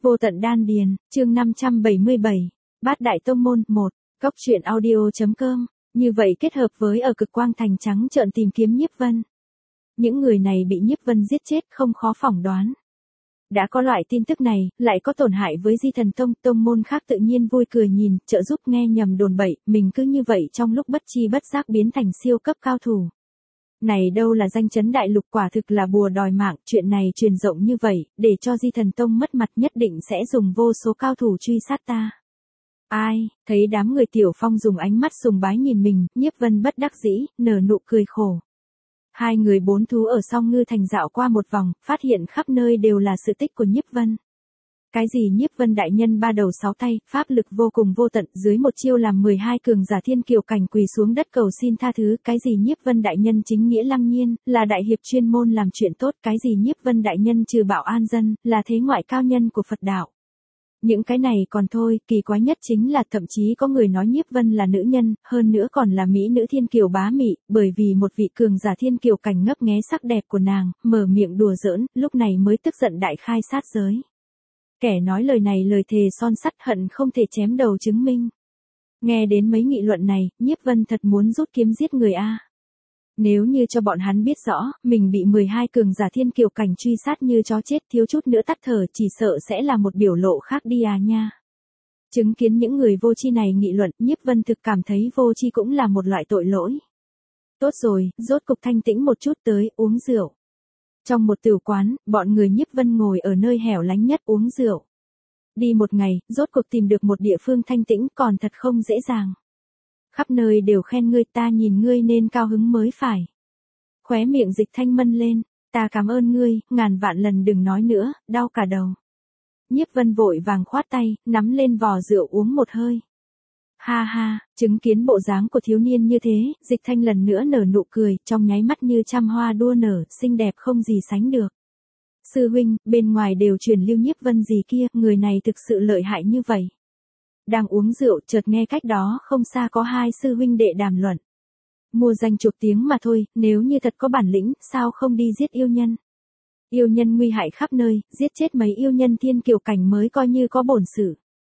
Vô tận đan điền, chương 577, Bát đại tông môn 1, Cốc truyện audio.com, như vậy kết hợp với ở Cực Quang Thành trắng trợn tìm kiếm Nhiếp Vân. Những người này bị Nhiếp Vân giết chết không khó phỏng đoán. Đã có loại tin tức này, lại có tổn hại với Di Thần Tông, tông môn khác tự nhiên vui cười nhìn, trợ giúp nghe nhầm đồn bậy, mình cứ như vậy trong lúc bất chi bất giác biến thành siêu cấp cao thủ. Này đâu là danh chấn đại lục, quả thực là bùa đòi mạng, chuyện này truyền rộng như vậy, để cho Di Thần Tông mất mặt nhất định sẽ dùng vô số cao thủ truy sát ta. Ai, thấy đám người Tiểu Phong dùng ánh mắt sùng bái nhìn mình, Nhiếp Vân bất đắc dĩ, nở nụ cười khổ. Hai người bốn thú ở Song Ngư Thành dạo qua một vòng, phát hiện khắp nơi đều là sự tích của Nhiếp Vân. Cái gì Nhiếp Vân đại nhân ba đầu sáu tay, pháp lực vô cùng vô tận, dưới một chiêu làm 12 cường giả thiên kiều cảnh quỳ xuống đất cầu xin tha thứ, cái gì Nhiếp Vân đại nhân chính nghĩa lăng nhiên, là đại hiệp chuyên môn làm chuyện tốt, cái gì Nhiếp Vân đại nhân trừ bạo an dân, là thế ngoại cao nhân của Phật đạo. Những cái này còn thôi, kỳ quái nhất chính là thậm chí có người nói Nhiếp Vân là nữ nhân, hơn nữa còn là mỹ nữ thiên kiều bá mị, bởi vì một vị cường giả thiên kiều cảnh ngấp nghé sắc đẹp của nàng, mở miệng đùa giỡn, lúc này mới tức giận đại khai sát giới. Kẻ nói lời này lời thề son sắt hận không thể chém đầu chứng minh. Nghe đến mấy nghị luận này, Nhiếp Vân thật muốn rút kiếm giết người a. Nếu như cho bọn hắn biết rõ, mình bị 12 cường giả thiên kiều cảnh truy sát như chó chết thiếu chút nữa tắt thở, chỉ sợ sẽ là một biểu lộ khác đi à nha. Chứng kiến những người vô tri này nghị luận, Nhiếp Vân thực cảm thấy vô tri cũng là một loại tội lỗi. Tốt rồi, rốt cục thanh tĩnh một chút, tới uống rượu. Trong một tửu quán, bọn người Nhiếp Vân ngồi ở nơi hẻo lánh nhất uống rượu. Đi một ngày, rốt cuộc tìm được một địa phương thanh tĩnh còn thật không dễ dàng. Khắp nơi đều khen ngươi, ta nhìn ngươi nên cao hứng mới phải. Khóe miệng Dịch Thanh mân lên, ta cảm ơn ngươi, ngàn vạn lần đừng nói nữa, đau cả đầu. Nhiếp Vân vội vàng khoát tay, nắm lên vò rượu uống một hơi. Ha ha, chứng kiến bộ dáng của thiếu niên như thế, Dịch Thanh lần nữa nở nụ cười, trong nháy mắt như trăm hoa đua nở, xinh đẹp không gì sánh được. Sư huynh, bên ngoài đều truyền lưu Nhiếp Vân gì kia, người này thực sự lợi hại như vậy. Đang uống rượu, chợt nghe cách đó không xa có hai sư huynh đệ đàm luận. Mua danh chuộc tiếng mà thôi, nếu như thật có bản lĩnh, sao không đi giết yêu nhân? Yêu nhân nguy hại khắp nơi, giết chết mấy yêu nhân thiên kiều cảnh mới coi như có bổn sự.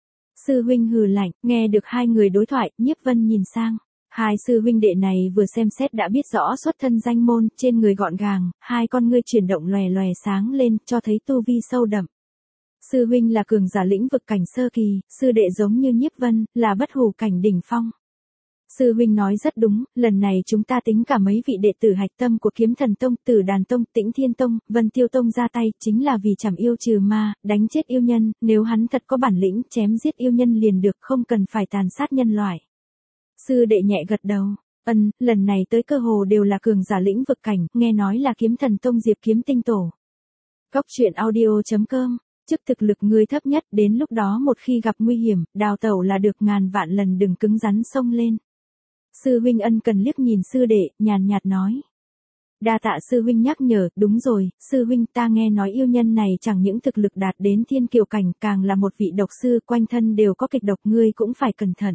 Sư huynh hừ lạnh, nghe được hai người đối thoại, Nhiếp Vân nhìn sang. Hai sư huynh đệ này vừa xem xét đã biết rõ xuất thân danh môn, trên người gọn gàng, hai con ngươi chuyển động lòe lòe sáng lên, cho thấy tu vi sâu đậm. Sư huynh là cường giả lĩnh vực cảnh sơ kỳ, sư đệ giống như Nhiếp Vân, là bất hủ cảnh đỉnh phong. Sư huynh nói rất đúng, lần này chúng ta tính cả mấy vị đệ tử hạch tâm của Kiếm Thần Tông, Tử Đàn Tông, Tĩnh Thiên Tông, Vân Tiêu Tông ra tay, chính là vì chảm yêu trừ ma, đánh chết yêu nhân, nếu hắn thật có bản lĩnh, chém giết yêu nhân liền được, không cần phải tàn sát nhân loại. Sư đệ nhẹ gật đầu, lần này tới cơ hồ đều là cường giả lĩnh vực cảnh, nghe nói là Kiếm Thần Tông Diệp Kiếm Tinh Tổ. Cốc truyện audio.com, chức thực lực ngươi thấp nhất, đến lúc đó một khi gặp nguy hiểm, đào tẩu là được, ngàn vạn lần đừng cứng rắn xông lên. Sư huynh ân cần liếc nhìn sư đệ, nhàn nhạt nói. Đa tạ sư huynh nhắc nhở, đúng rồi, sư huynh ta nghe nói yêu nhân này chẳng những thực lực đạt đến thiên kiều cảnh, càng là một vị độc sư, quanh thân đều có kịch độc, ngươi cũng phải cẩn thận.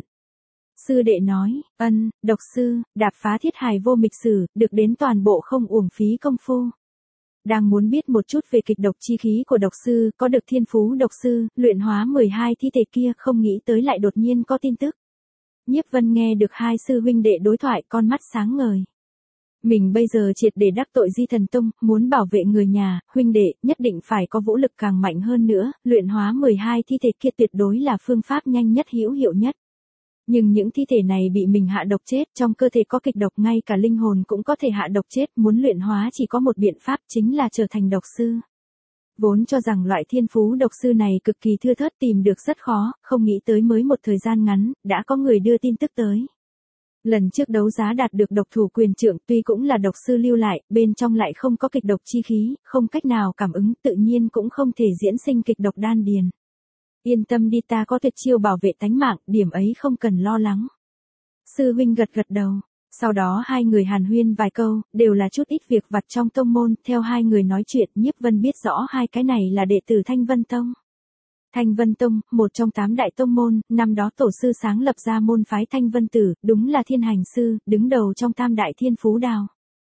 Sư đệ nói, độc sư, đạp phá thiết hài vô mịch sử, được đến toàn bộ không uổng phí công phu. Đang muốn biết một chút về kịch độc chi khí của độc sư, có được thiên phú độc sư, luyện hóa 12 thi thể kia, không nghĩ tới lại đột nhiên có tin tức. Nhiếp Vân nghe được hai sư huynh đệ đối thoại, con mắt sáng ngời. Mình bây giờ triệt để đắc tội Di Thần Tông, muốn bảo vệ người nhà, huynh đệ, nhất định phải có vũ lực càng mạnh hơn nữa, luyện hóa 12 thi thể kia tuyệt đối là phương pháp nhanh nhất hữu hiệu nhất. Nhưng những thi thể này bị mình hạ độc chết, trong cơ thể có kịch độc, ngay cả linh hồn cũng có thể hạ độc chết, muốn luyện hóa chỉ có một biện pháp, chính là trở thành độc sư. Vốn cho rằng loại thiên phú độc sư này cực kỳ thưa thớt, tìm được rất khó, không nghĩ tới mới một thời gian ngắn, đã có người đưa tin tức tới. Lần trước đấu giá đạt được độc thủ quyền trượng, tuy cũng là độc sư lưu lại, bên trong lại không có kịch độc chi khí, không cách nào cảm ứng, tự nhiên cũng không thể diễn sinh kịch độc đan điền. Yên tâm đi, ta có tuyệt chiêu bảo vệ tánh mạng, điểm ấy không cần lo lắng. Sư huynh gật gật đầu. Sau đó hai người hàn huyên vài câu, đều là chút ít việc vặt trong tông môn, theo hai người nói chuyện, Nhiếp Vân biết rõ hai cái này là đệ tử Thanh Vân Tông. Thanh Vân Tông, một trong 8 đại tông môn, năm đó tổ sư sáng lập ra môn phái Thanh Vân Tử, đúng là thiên hành sư, đứng đầu trong tam đại thiên phú đào.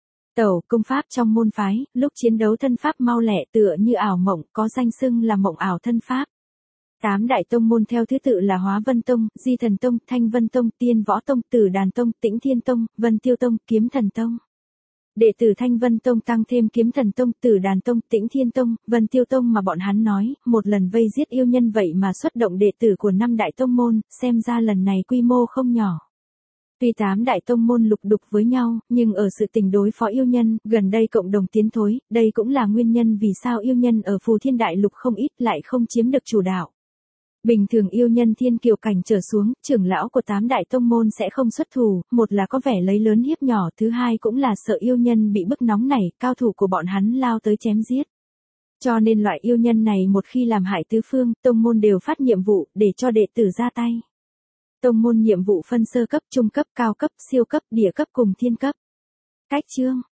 Tẩu công pháp trong môn phái, lúc chiến đấu thân pháp mau lẹ tựa như ảo mộng, có danh xưng là mộng ảo thân pháp. 8 đại tông môn theo thứ tự là Hóa Vân Tông, Di Thần Tông, Thanh Vân Tông, Tiên Võ Tông, Tử Đàn Tông, Tĩnh Thiên Tông, Vân Tiêu Tông, Kiếm Thần Tông. Đệ tử Thanh Vân Tông tăng thêm Kiếm Thần Tông, Tử Đàn Tông, Tĩnh Thiên Tông, Vân Tiêu Tông mà bọn hắn nói, một lần vây giết yêu nhân vậy mà xuất động đệ tử của 5 đại tông môn, xem ra lần này quy mô không nhỏ. Tuy 8 đại tông môn lục đục với nhau, nhưng ở sự tình đối phó yêu nhân, gần đây cộng đồng tiến thối, đây cũng là nguyên nhân vì sao yêu nhân ở Phù Thiên Đại Lục không ít lại không chiếm được chủ đạo. Bình thường yêu nhân thiên kiều cảnh trở xuống, trưởng lão của 8 đại tông môn sẽ không xuất thủ, một là có vẻ lấy lớn hiếp nhỏ, thứ hai cũng là sợ yêu nhân bị bức nóng nảy, cao thủ của bọn hắn lao tới chém giết. Cho nên loại yêu nhân này một khi làm hại tứ phương, tông môn đều phát nhiệm vụ để cho đệ tử ra tay. Tông môn nhiệm vụ phân sơ cấp, trung cấp, cao cấp, siêu cấp, địa cấp cùng thiên cấp. Cách chương